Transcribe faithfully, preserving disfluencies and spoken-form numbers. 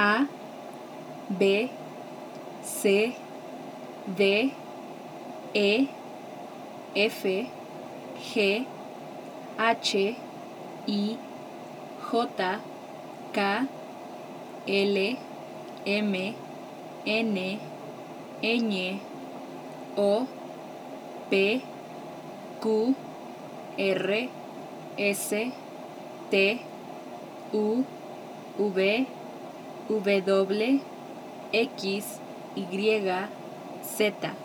A, B, C, D, E, F, G, H, I, J, K, L, M, N, Ñ, O, P, Q, R, S, T, U, V, W, X, Y, Z.